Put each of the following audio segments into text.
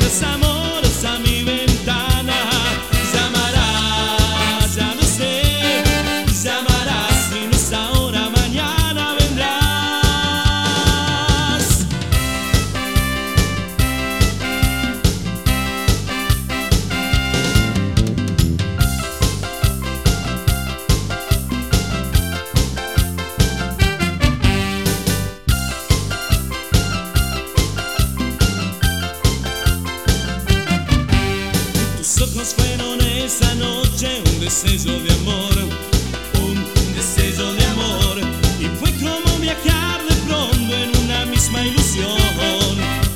vendrás amores a mi ventana. Llamarás, ya lo sé, llamarás, si no es ahora, mañana vendrás. Tus ojos fueron esa noche un destello de amor, un destello de amor, y fue como viajar de pronto en una misma ilusión.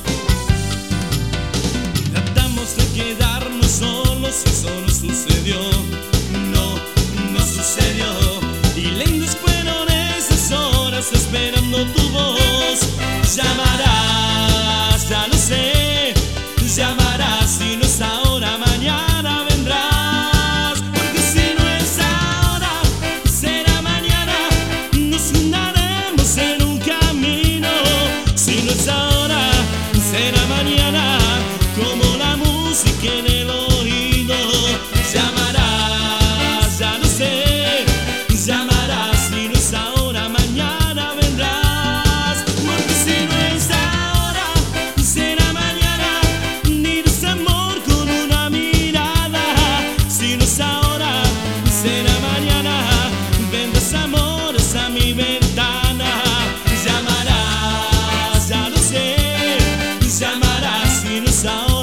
Tratamos de quedarnos solos y solo sucedió, no sucedió. Y lentas fueron esas horas esperando tu voz. Llamarás, ya lo sé, llamarás, si no es ahora, mañana vendrás. Porque si no es ahora, será mañana. Nos fundaremos en un camino. Si no es ahora, será mañana. Como la música en el oído. Llamarás, ya lo sé, llamarás, si no es ahora, mañana vendrás. Porque si no es ahora, será mañana. Ni desamor con una mirada. Si no es ahora, será mañana. Vendrás amores a mi ventana. Llamarás, ya lo sé, llamarás, si no es ahora.